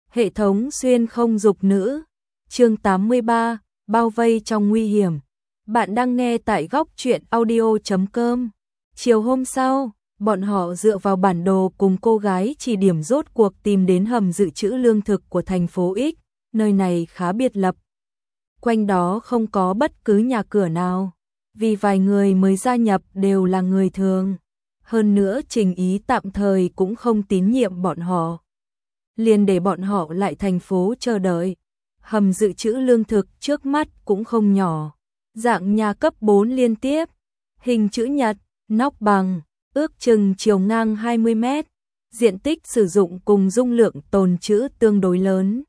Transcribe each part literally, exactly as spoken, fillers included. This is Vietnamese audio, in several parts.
Hệ thống xuyên không dục nữ. Chương tám mươi ba, bao vây trong nguy hiểm. Bạn đang nghe tại góc truyện audio chấm com. Chiều hôm sau, bọn họ dựa vào bản đồ cùng cô gái chỉ điểm rốt cuộc tìm đến hầm dự trữ lương thực của thành phố X, nơi này khá biệt lập. Quanh đó không có bất cứ nhà cửa nào, vì vài người mới gia nhập đều là người thường. Hơn nữa Trình Ý tạm thời cũng không tín nhiệm bọn họ. Liền để bọn họ lại thành phố chờ đợi. Hầm dự trữ lương thực trước mắt cũng không nhỏ. Dạng nhà cấp bốn liên tiếp, hình chữ nhật, nóc bằng, ước chừng chiều ngang hai mươi mét, diện tích sử dụng cùng dung lượng tồn trữ tương đối lớn.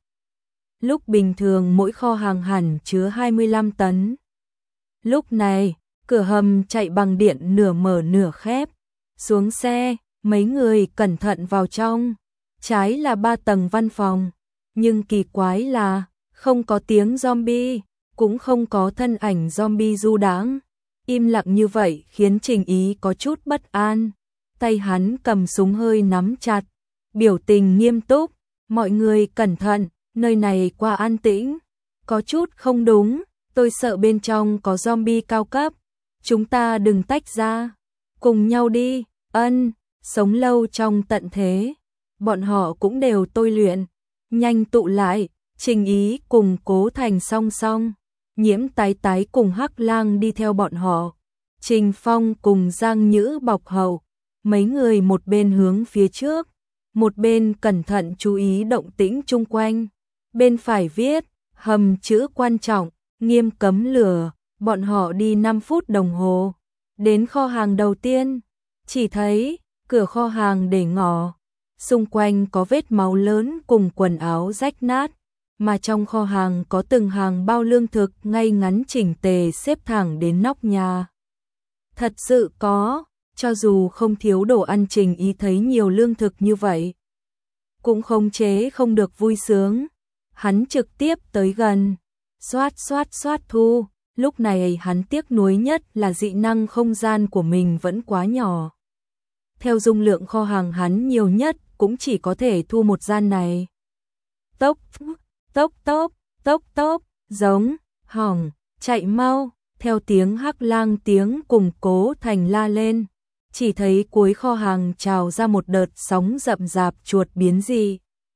Lúc bình thường mỗi kho hàng hẳn chứa hai mươi lăm tấn. Lúc này, cửa hầm chạy bằng điện nửa mở nửa khép. Xuống xe, mấy người cẩn thận vào trong. Trái là ba tầng văn phòng, nhưng kỳ quái là không có tiếng zombie, cũng không có thân ảnh zombie du đãng. Im lặng như vậy khiến Trình Ý có chút bất an. Tay hắn cầm súng hơi nắm chặt, biểu tình nghiêm túc. Mọi người cẩn thận, nơi này quá an tĩnh. Có chút không đúng, tôi sợ bên trong có zombie cao cấp. Chúng ta đừng tách ra, cùng nhau đi. Ân, sống lâu trong tận thế, bọn họ cũng đều tôi luyện. Nhanh tụ lại, Trình Ý cùng Cố Thành song song. Nhiễm Tái Tái cùng Hắc Lang đi theo bọn họ. Trình Phong cùng Giang Nhữ bọc hậu. Mấy người một bên hướng phía trước, một bên cẩn thận chú ý động tĩnh chung quanh. Bên phải viết, hầm chữ quan trọng, nghiêm cấm lửa. Bọn họ đi năm phút đồng hồ. Đến kho hàng đầu tiên, chỉ thấy cửa kho hàng để ngỏ. Xung quanh có vết máu lớn cùng quần áo rách nát. Mà trong kho hàng có từng hàng bao lương thực ngay ngắn chỉnh tề xếp thẳng đến nóc nhà. Thật sự có, cho dù không thiếu đồ ăn Trình Ý thấy nhiều lương thực như vậy, cũng không chế không được vui sướng. Hắn trực tiếp tới gần, xoát xoát xoát thu. Lúc này hắn tiếc nuối nhất là dị năng không gian của mình vẫn quá nhỏ. Theo dung lượng kho hàng hắn nhiều nhất cũng chỉ có thể thu một gian này. Tốc, tốc tốc, tốc tốc, giống, hỏng, chạy mau. Theo tiếng Hắc Lang tiếng cùng Cố Thành la lên, chỉ thấy cuối kho hàng trào ra một đợt sóng rậm rạp chuột biến dị.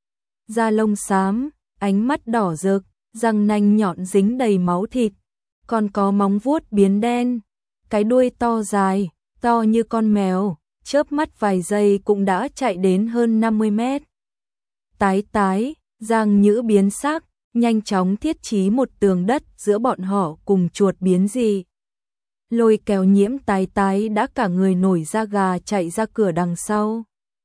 Da lông xám, ánh mắt đỏ rực, răng nanh nhọn dính đầy máu thịt, còn có móng vuốt biến đen, cái đuôi to dài, to như con mèo, chớp mắt vài giây cũng đã chạy đến hơn năm mươi mét. Tái Tái, Giang Nhữ biến sắc, nhanh chóng thiết trí một tường đất giữa bọn họ cùng chuột biến dị. Lôi kéo Nhiễm Tái Tái đã cả người nổi da gà chạy ra cửa đằng sau.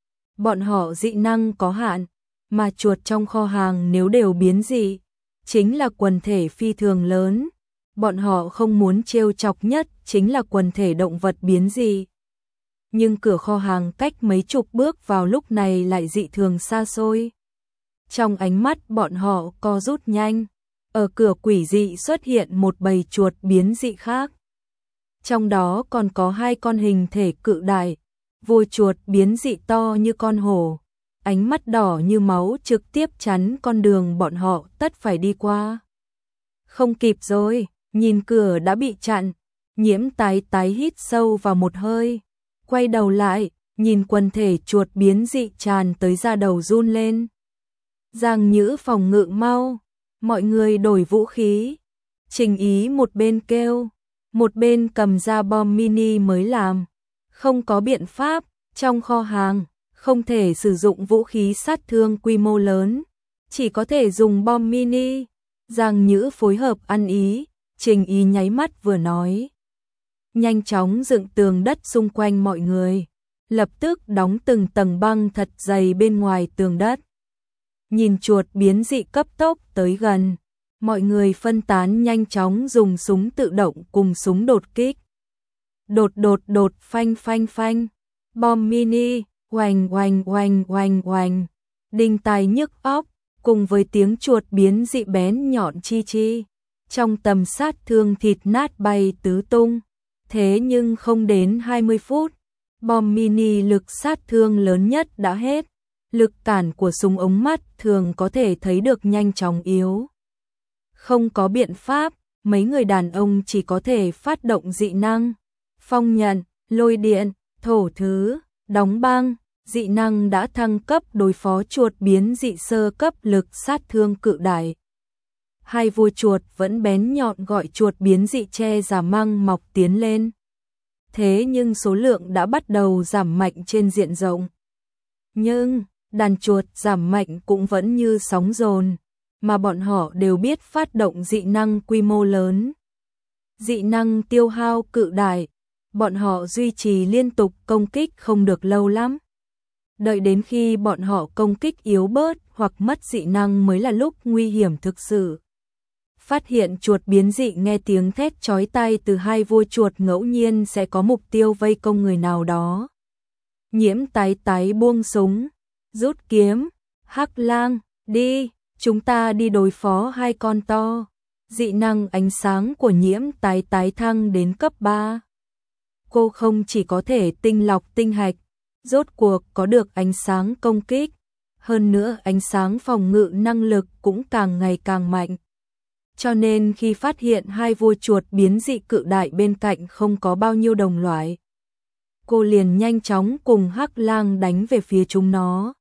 Bọn họ dị năng có hạn, mà chuột trong kho hàng nếu đều biến dị, chính là quần thể phi thường lớn. Bọn họ không muốn trêu chọc nhất chính là quần thể động vật biến dị. Nhưng cửa kho hàng cách mấy chục bước vào lúc này lại dị thường xa xôi. Trong ánh mắt bọn họ co rút nhanh, ở cửa quỷ dị xuất hiện một bầy chuột biến dị khác. Trong đó còn có hai con hình thể cự đại, vôi chuột biến dị to như con hổ, ánh mắt đỏ như máu trực tiếp chắn con đường bọn họ tất phải đi qua. Không kịp rồi, nhìn cửa đã bị chặn, Nhiễm Tái Tái hít sâu vào một hơi, quay đầu lại, nhìn quần thể chuột biến dị tràn tới da đầu run lên. Giang Nhữ phòng ngự mau, mọi người đổi vũ khí. Trình Ý một bên kêu, một bên cầm ra bom mini mới làm. Không có biện pháp, trong kho hàng, không thể sử dụng vũ khí sát thương quy mô lớn, chỉ có thể dùng bom mini. Giang Nhữ phối hợp ăn ý, Trình Ý nháy mắt vừa nói. Nhanh chóng dựng tường đất xung quanh mọi người, lập tức đóng từng tầng băng thật dày bên ngoài tường đất. Nhìn chuột biến dị cấp tốc tới gần, mọi người phân tán nhanh chóng dùng súng tự động cùng súng đột kích. Đột đột đột phanh phanh phanh, bom mini, oanh oanh oanh oanh oanh, đinh tai nhức óc, cùng với tiếng chuột biến dị bén nhọn chi chi. Trong tầm sát thương thịt nát bay tứ tung. Thế nhưng không đến hai mươi phút, bom mini lực sát thương lớn nhất đã hết. lực cản của súng ống mắt thường có thể thấy được nhanh chóng yếu. Không có biện pháp, mấy người đàn ông chỉ có thể phát động dị năng, phong nhận, lôi điện, thổ thứ, đóng băng. Dị năng đã thăng cấp đối phó chuột biến dị sơ cấp lực sát thương cự đại. Hai vua chuột vẫn bén nhọn gọi chuột biến dị che giả măng mọc tiến lên. Thế nhưng số lượng đã bắt đầu giảm mạnh trên diện rộng. Nhưng, đàn chuột giảm mạnh cũng vẫn như sóng dồn, mà bọn họ đều biết phát động dị năng quy mô lớn. Dị năng tiêu hao cự đại, bọn họ duy trì liên tục công kích không được lâu lắm. Đợi đến khi bọn họ công kích yếu bớt hoặc mất dị năng mới là lúc nguy hiểm thực sự. Phát hiện chuột biến dị nghe tiếng thét chói tai từ hai vua chuột ngẫu nhiên sẽ có mục tiêu vây công người nào đó. Nhiễm tái tái buông súng, rút kiếm, Hắc Lang, đi, chúng ta đi đối phó hai con to. Dị năng ánh sáng của nhiễm tái tái thăng đến cấp ba. Cô không chỉ có thể tinh lọc tinh hạch, rốt cuộc có được ánh sáng công kích, hơn nữa ánh sáng phòng ngự năng lực cũng càng ngày càng mạnh. Cho nên khi phát hiện hai vua chuột biến dị cự đại bên cạnh không có bao nhiêu đồng loại, cô liền nhanh chóng cùng Hắc Lang đánh về phía chúng nó.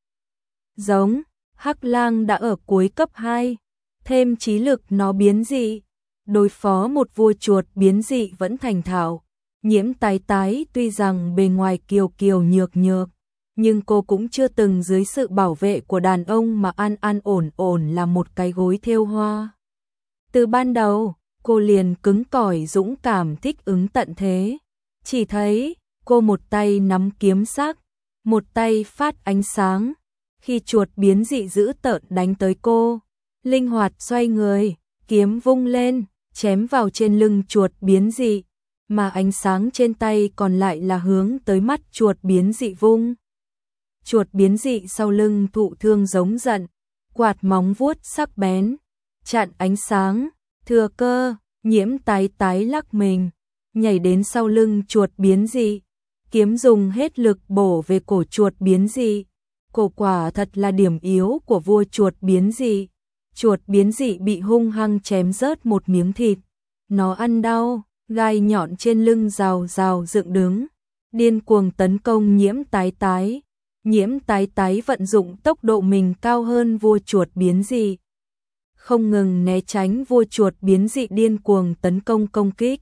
Giống, Hắc Lang đã ở cuối cấp hai, thêm trí lực nó biến dị, đối phó một vua chuột biến dị vẫn thành thạo. Nhiễm tái tái tuy rằng bề ngoài kiều kiều nhược nhược, nhưng cô cũng chưa từng dưới sự bảo vệ của đàn ông mà an an ổn ổn là một cái gối thêu hoa. Từ ban đầu, cô liền cứng cỏi dũng cảm thích ứng tận thế. Chỉ thấy, cô một tay nắm kiếm sắc, một tay phát ánh sáng. Khi chuột biến dị dữ tợn đánh tới cô, linh hoạt xoay người, kiếm vung lên, chém vào trên lưng chuột biến dị. Mà ánh sáng trên tay còn lại là hướng tới mắt chuột biến dị vung. Chuột biến dị sau lưng thụ thương giống giận, quạt móng vuốt sắc bén, chặn ánh sáng, thừa cơ, nhiễm tái tái lắc mình, nhảy đến sau lưng chuột biến dị, kiếm dùng hết lực bổ về cổ chuột biến dị. Cổ quả thật là điểm yếu của vua chuột biến dị. Chuột biến dị bị hung hăng chém rớt một miếng thịt, nó ăn đau. Gai nhọn trên lưng rào rào dựng đứng, điên cuồng tấn công nhiễm tái tái. Nhiễm tái tái vận dụng tốc độ mình cao hơn vua chuột biến dị, không ngừng né tránh vua chuột biến dị điên cuồng tấn công công kích.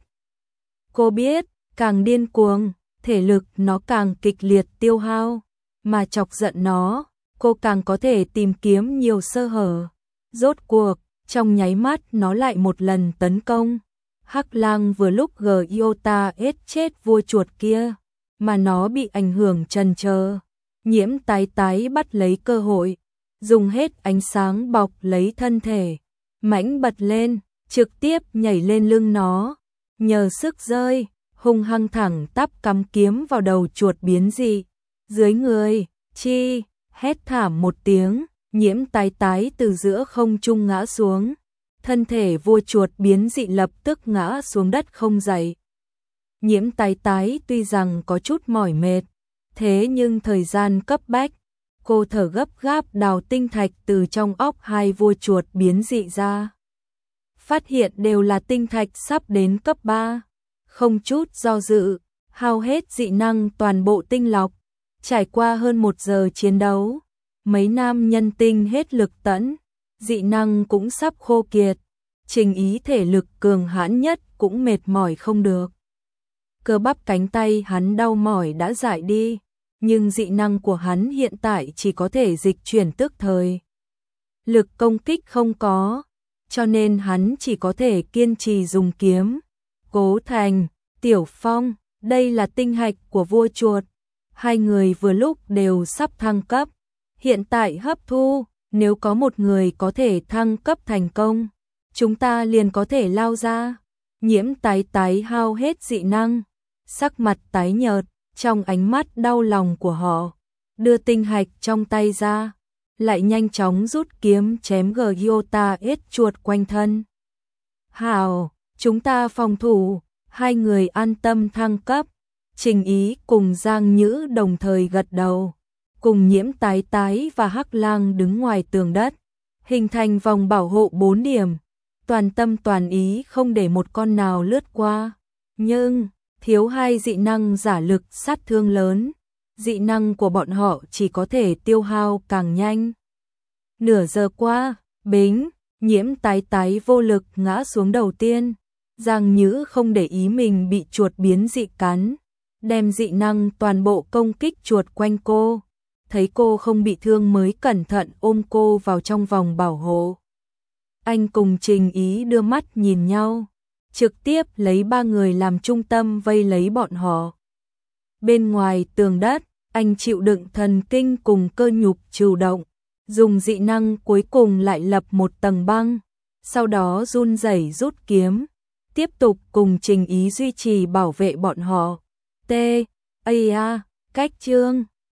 Cô biết, càng điên cuồng, thể lực nó càng kịch liệt tiêu hao, mà chọc giận nó, cô càng có thể tìm kiếm nhiều sơ hở. Rốt cuộc, trong nháy mắt nó lại một lần tấn công. Hắc Lang vừa lúc Giota ết chết vua chuột kia, mà nó bị ảnh hưởng chần chờ. Nhiễm tái tái bắt lấy cơ hội, dùng hết ánh sáng bọc lấy thân thể, mãnh bật lên, trực tiếp nhảy lên lưng nó, nhờ sức rơi, hung hăng thẳng tắp cắm kiếm vào đầu chuột biến dị. Dưới người, chi, hét thảm một tiếng, nhiễm tái tái từ giữa không trung ngã xuống. Thân thể vua chuột biến dị lập tức ngã xuống đất không dậy. Nhiễm tái tái tuy rằng có chút mỏi mệt, thế nhưng thời gian cấp bách, cô thở gấp gáp đào tinh thạch từ trong óc hai vua chuột biến dị ra. Phát hiện đều là tinh thạch sắp đến cấp ba, không chút do dự, hao hết dị năng toàn bộ tinh lọc. Trải qua hơn một giờ chiến đấu, mấy nam nhân tinh hết lực tẫn, dị năng cũng sắp khô kiệt, Trình Ý thể lực cường hãn nhất cũng mệt mỏi không được. Cơ bắp cánh tay hắn đau mỏi đã dại đi, nhưng dị năng của hắn hiện tại chỉ có thể dịch chuyển tức thời. Lực công kích không có, cho nên hắn chỉ có thể kiên trì dùng kiếm. Cố Thành, Tiểu Phong, đây là tinh hạch của vua chuột. Hai người vừa lúc đều sắp thăng cấp, hiện tại hấp thu, nếu có một người có thể thăng cấp thành công, chúng ta liền có thể lao ra. Nhiễm tái tái hao hết dị năng, sắc mặt tái nhợt, trong ánh mắt đau lòng của họ, đưa tinh hạch trong tay ra, lại nhanh chóng rút kiếm chém Giota ết chuột quanh thân. Hảo, chúng ta phòng thủ, hai người an tâm thăng cấp. Trình Ý cùng Giang Nhữ đồng thời gật đầu. cùng Nhiễm Tái Tái và Hắc Lang đứng ngoài tường đất, hình thành vòng bảo hộ bốn điểm, toàn tâm toàn ý không để một con nào lướt qua. Nhưng, thiếu hai dị năng giả lực sát thương lớn, dị năng của bọn họ chỉ có thể tiêu hao càng nhanh. Nửa giờ qua, bính, Nhiễm Tái Tái vô lực ngã xuống đầu tiên. Giang Nhữ không để ý mình bị chuột biến dị cắn, đem dị năng toàn bộ công kích chuột quanh cô. Thấy cô không bị thương mới cẩn thận ôm cô vào trong vòng bảo hộ. Anh cùng Trình Ý đưa mắt nhìn nhau, trực tiếp lấy ba người làm trung tâm vây lấy bọn họ. Bên ngoài tường đất, anh chịu đựng thần kinh cùng cơ nhục trừu động, dùng dị năng cuối cùng lại lập một tầng băng, sau đó run rẩy rút kiếm, tiếp tục cùng Trình Ý duy trì bảo vệ bọn họ. T. A. A. Cách chương